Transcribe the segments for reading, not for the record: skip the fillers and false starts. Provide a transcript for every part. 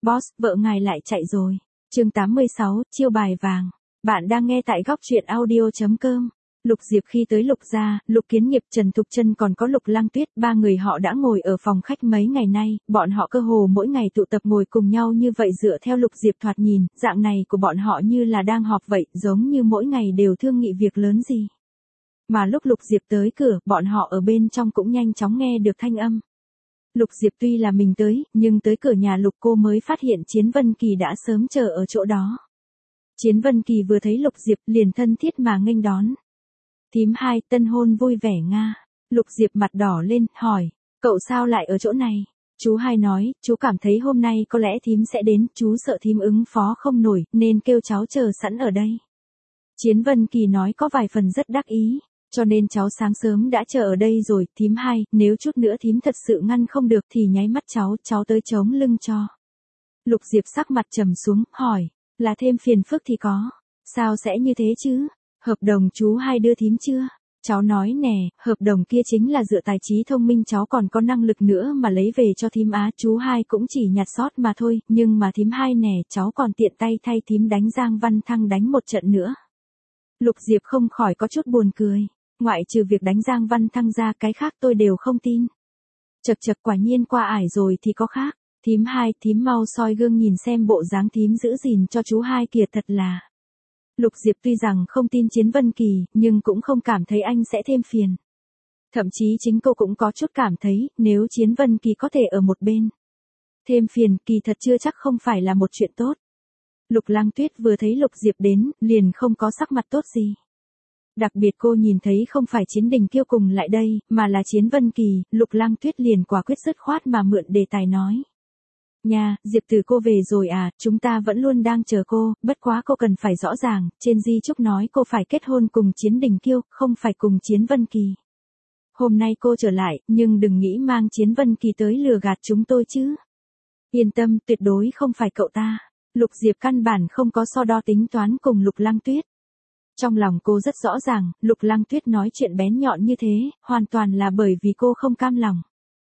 Boss, vợ ngài lại chạy rồi. Chương 86, chiêu bài vàng. Bạn đang nghe tại góc truyện audio.com. Lục Diệp khi tới Lục gia, Lục Kiến Nghiệp, Trần Thục Trân còn có Lục Lang Tuyết, ba người họ đã ngồi ở phòng khách mấy ngày nay, bọn họ cơ hồ mỗi ngày tụ tập ngồi cùng nhau như vậy. Dựa theo Lục Diệp thoạt nhìn, dạng này của bọn họ như là đang họp vậy, giống như mỗi ngày đều thương nghị việc lớn gì. Mà lúc Lục Diệp tới cửa, bọn họ ở bên trong cũng nhanh chóng nghe được thanh âm. Lục Diệp tuy là mình tới, nhưng tới cửa nhà Lục cô mới phát hiện Chiến Vân Kỳ đã sớm chờ ở chỗ đó. Chiến Vân Kỳ vừa thấy Lục Diệp liền thân thiết mà nghênh đón. Thím hai, tân hôn vui vẻ nga. Lục Diệp mặt đỏ lên, hỏi, cậu sao lại ở chỗ này? Chú hai nói, chú cảm thấy hôm nay có lẽ thím sẽ đến, chú sợ thím ứng phó không nổi, nên kêu cháu chờ sẵn ở đây. Chiến Vân Kỳ nói có vài phần rất đắc ý, cho nên cháu sáng sớm đã chờ ở đây rồi, thím hai, nếu chút nữa thím thật sự ngăn không được thì nháy mắt cháu tới chống lưng cho. Lục Diệp sắc mặt trầm xuống, hỏi, là thêm phiền phức thì có, sao sẽ như thế chứ? Hợp đồng chú hai đưa thím chưa? Cháu nói nè, hợp đồng kia chính là dựa tài trí thông minh cháu còn có năng lực nữa mà lấy về cho thím á, chú hai cũng chỉ nhặt sót mà thôi, nhưng mà thím hai nè, cháu còn tiện tay thay thím đánh Giang Văn Thăng đánh một trận nữa. Lục Diệp không khỏi có chút buồn cười, ngoại trừ việc đánh Giang Văn Thăng ra cái khác tôi đều không tin. Chật quả nhiên qua ải rồi thì có khác, thím hai, thím mau soi gương nhìn xem bộ dáng thím giữ gìn cho chú hai kìa thật là. Lục Diệp tuy rằng không tin Chiến Vân Kỳ, nhưng cũng không cảm thấy anh sẽ thêm phiền. Thậm chí chính cô cũng có chút cảm thấy, nếu Chiến Vân Kỳ có thể ở một bên thêm phiền, kỳ thật chưa chắc không phải là một chuyện tốt. Lục Lang Tuyết vừa thấy Lục Diệp đến, liền không có sắc mặt tốt gì. Đặc biệt cô nhìn thấy không phải Chiến Đình Kiêu cùng lại đây, mà là Chiến Vân Kỳ, Lục Lang Tuyết liền quả quyết dứt khoát mà mượn đề tài nói. Nha, Diệp từ cô về rồi à, chúng ta vẫn luôn đang chờ cô, bất quá cô cần phải rõ ràng, trên di chúc nói cô phải kết hôn cùng Chiến Đình Kiêu, không phải cùng Chiến Vân Kỳ. Hôm nay cô trở lại, nhưng đừng nghĩ mang Chiến Vân Kỳ tới lừa gạt chúng tôi chứ. Yên tâm, tuyệt đối không phải cậu ta. Lục Diệp căn bản không có so đo tính toán cùng Lục Lang Tuyết. Trong lòng cô rất rõ ràng, Lục Lang Tuyết nói chuyện bén nhọn như thế, hoàn toàn là bởi vì cô không cam lòng.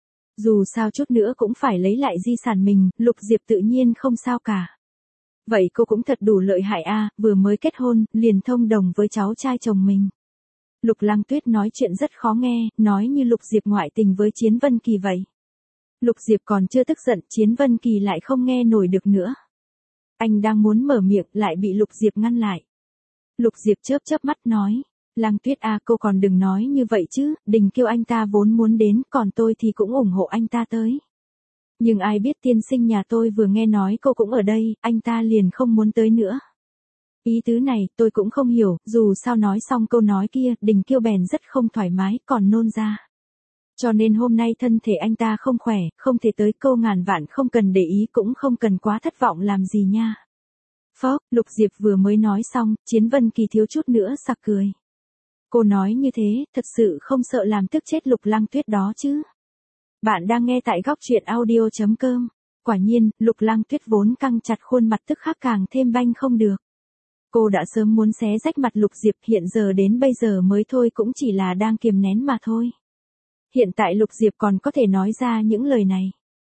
Dù sao chút nữa cũng phải lấy lại di sản mình, Lục Diệp tự nhiên không sao cả. Vậy cô cũng thật đủ lợi hại a, vừa mới kết hôn, liền thông đồng với cháu trai chồng mình. Lục Lang Tuyết nói chuyện rất khó nghe, nói như Lục Diệp ngoại tình với Chiến Vân Kỳ vậy. Lục Diệp còn chưa tức giận, Chiến Vân Kỳ lại không nghe nổi được nữa. Anh đang muốn mở miệng, lại bị Lục Diệp ngăn lại. Lục Diệp chớp mắt nói, Lang Tuyết à, cô còn đừng nói như vậy chứ, Đình Kiêu anh ta vốn muốn đến, còn tôi thì cũng ủng hộ anh ta tới. Nhưng ai biết tiên sinh nhà tôi vừa nghe nói cô cũng ở đây, anh ta liền không muốn tới nữa. Ý tứ này, tôi cũng không hiểu, dù sao nói xong câu nói kia, Đình Kiêu bèn rất không thoải mái, còn nôn ra. Cho nên hôm nay thân thể anh ta không khỏe, không thể tới, cô ngàn vạn không cần để ý, cũng không cần quá thất vọng làm gì nha. Phó, Lục Diệp vừa mới nói xong, Chiến Vân Kỳ thiếu chút nữa sặc cười. Cô nói như thế, thật sự không sợ làm tức chết Lục Lang Tuyết đó chứ. Bạn đang nghe tại góc truyện audio.com. Quả nhiên, Lục Lang Tuyết vốn căng chặt khuôn mặt tức khắc càng thêm banh không được. Cô đã sớm muốn xé rách mặt Lục Diệp, hiện giờ đến bây giờ mới thôi cũng chỉ là đang kiềm nén mà thôi. Hiện tại Lục Diệp còn có thể nói ra những lời này.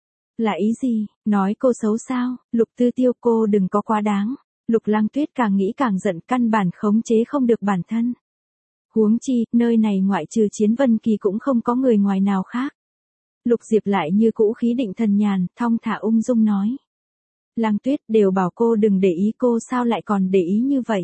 Là ý gì, nói cô xấu sao, Lục Tư Tiêu cô đừng có quá đáng. Lục Lang Tuyết càng nghĩ càng giận, căn bản khống chế không được bản thân. Huống chi, nơi này ngoại trừ Chiến Vân Kỳ cũng không có người ngoài nào khác. Lục Diệp lại như cũ khí định thần nhàn, thong thả ung dung nói. Lang Tuyết đều bảo cô đừng để ý, cô sao lại còn để ý như vậy?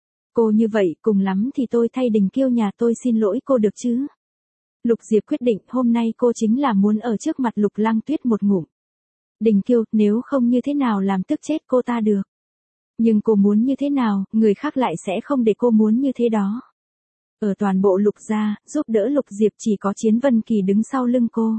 Cô như vậy, cùng lắm thì tôi thay Đình Kiêu nhà tôi xin lỗi cô được chứ? Lục Diệp quyết định hôm nay cô chính là muốn ở trước mặt Lục Lang Tuyết một ngụm. Đình Kiêu, nếu không như thế nào làm tức chết cô ta được. Nhưng cô muốn như thế nào, người khác lại sẽ không để cô muốn như thế đó. Ở toàn bộ Lục gia, giúp đỡ Lục Diệp chỉ có Chiến Vân Kỳ đứng sau lưng cô.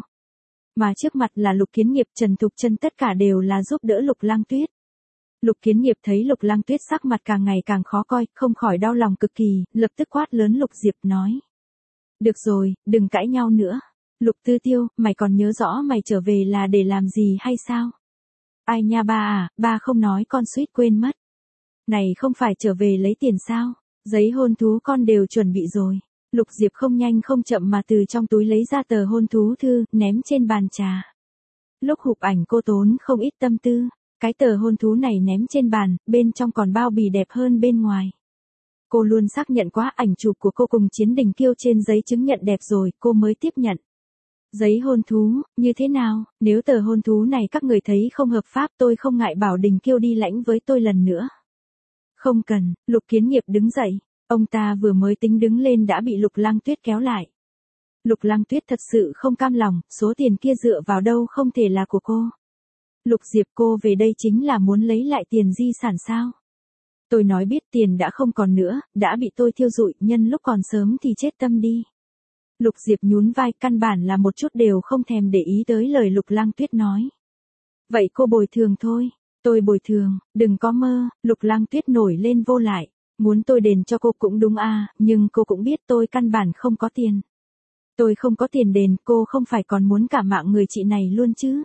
Mà trước mặt là Lục Kiến Nghiệp, Trần Thục Trân, tất cả đều là giúp đỡ Lục Lang Tuyết. Lục Kiến Nghiệp thấy Lục Lang Tuyết sắc mặt càng ngày càng khó coi, không khỏi đau lòng cực kỳ, lập tức quát lớn Lục Diệp nói. Được rồi, đừng cãi nhau nữa. Lục Tư Tiêu, mày còn nhớ rõ mày trở về là để làm gì hay sao? Ai nha ba à, ba không nói con suýt quên mất. Này không phải trở về lấy tiền sao? Giấy hôn thú con đều chuẩn bị rồi. Lục Diệp không nhanh không chậm mà từ trong túi lấy ra tờ hôn thú thư, ném trên bàn trà. Lúc chụp ảnh cô tốn không ít tâm tư. Cái tờ hôn thú này ném trên bàn, bên trong còn bao bì đẹp hơn bên ngoài. Cô luôn xác nhận quá ảnh chụp của cô cùng Chiến Đình Kiêu trên giấy chứng nhận đẹp rồi, cô mới tiếp nhận. Giấy hôn thú, như thế nào, nếu tờ hôn thú này các người thấy không hợp pháp tôi không ngại bảo Đình Kiêu đi lãnh với tôi lần nữa. Không cần, Lục Kiến Nghiệp đứng dậy, ông ta vừa mới tính đứng lên đã bị Lục Lăng Tuyết kéo lại. Lục Lăng Tuyết thật sự không cam lòng, số tiền kia dựa vào đâu không thể là của cô. Lục Diệp cô về đây chính là muốn lấy lại tiền di sản sao? Tôi nói biết tiền đã không còn nữa, đã bị tôi thiêu rụi, nhân lúc còn sớm thì chết tâm đi. Lục Diệp nhún vai, căn bản là một chút đều không thèm để ý tới lời Lục Lăng Tuyết nói. Vậy cô bồi thường thôi, tôi bồi thường, đừng có mơ, Lục Lăng Tuyết nổi lên vô lại. Muốn tôi đền cho cô cũng đúng à, nhưng cô cũng biết tôi căn bản không có tiền. Tôi không có tiền đền, cô không phải còn muốn cả mạng người chị này luôn chứ.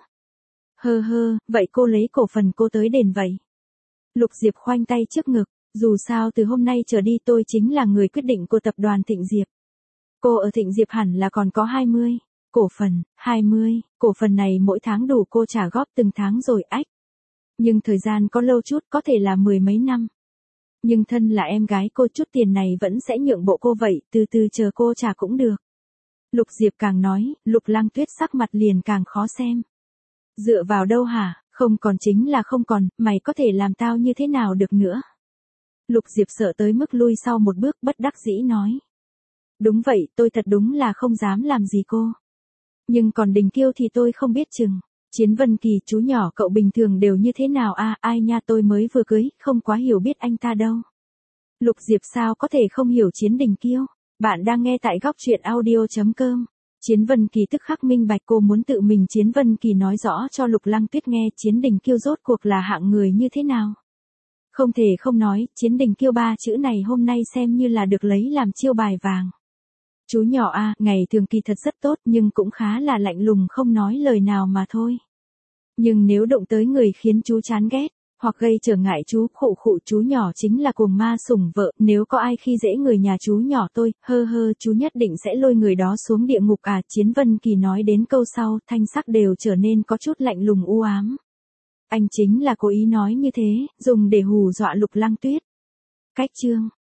Vậy cô lấy cổ phần cô tới đền vậy. Lục Diệp khoanh tay trước ngực, dù sao từ hôm nay trở đi tôi chính là người quyết định của tập đoàn Thịnh Diệp. Cô ở Thịnh Diệp hẳn là còn có 20 cổ phần, 20, cổ phần này mỗi tháng đủ cô trả góp từng tháng rồi ách. Nhưng thời gian có lâu chút, có thể là 10 mấy năm. Nhưng thân là em gái cô, chút tiền này vẫn sẽ nhượng bộ cô vậy, từ từ chờ cô trả cũng được. Lục Diệp càng nói, Lục Lăng Tuyết sắc mặt liền càng khó xem. Dựa vào đâu hả, không còn chính là không còn, mày có thể làm tao như thế nào được nữa. Lục Diệp sợ tới mức lui sau một bước, bất đắc dĩ nói. Đúng vậy, tôi thật đúng là không dám làm gì cô. Nhưng còn Đình Kiêu thì tôi không biết chừng. Chiến Vân Kỳ, chú nhỏ cậu bình thường đều như thế nào à, ai nha, tôi mới vừa cưới, không quá hiểu biết anh ta đâu. Lục Diệp sao có thể không hiểu Chiến Đình Kiêu. Bạn đang nghe tại góc truyện audio.com. Chiến Vân Kỳ tức khắc minh bạch, cô muốn tự mình Chiến Vân Kỳ nói rõ cho Lục Lăng Tuyết nghe Chiến Đình Kiêu rốt cuộc là hạng người như thế nào. Không thể không nói, Chiến Đình Kiêu ba chữ này hôm nay xem như là được lấy làm chiêu bài vàng. Chú nhỏ à, ngày thường kỳ thật rất tốt nhưng cũng khá là lạnh lùng không nói lời nào mà thôi. Nhưng nếu đụng tới người khiến chú chán ghét, hoặc gây trở ngại chú, khụ chú nhỏ chính là cuồng ma sủng vợ, nếu có ai khi dễ người nhà chú nhỏ tôi, chú nhất định sẽ lôi người đó xuống địa ngục à. Chiến Vân Kỳ nói đến câu sau, thanh sắc đều trở nên có chút lạnh lùng u ám. Anh chính là cố ý nói như thế, dùng để hù dọa Lục Lăng Tuyết. Cách chương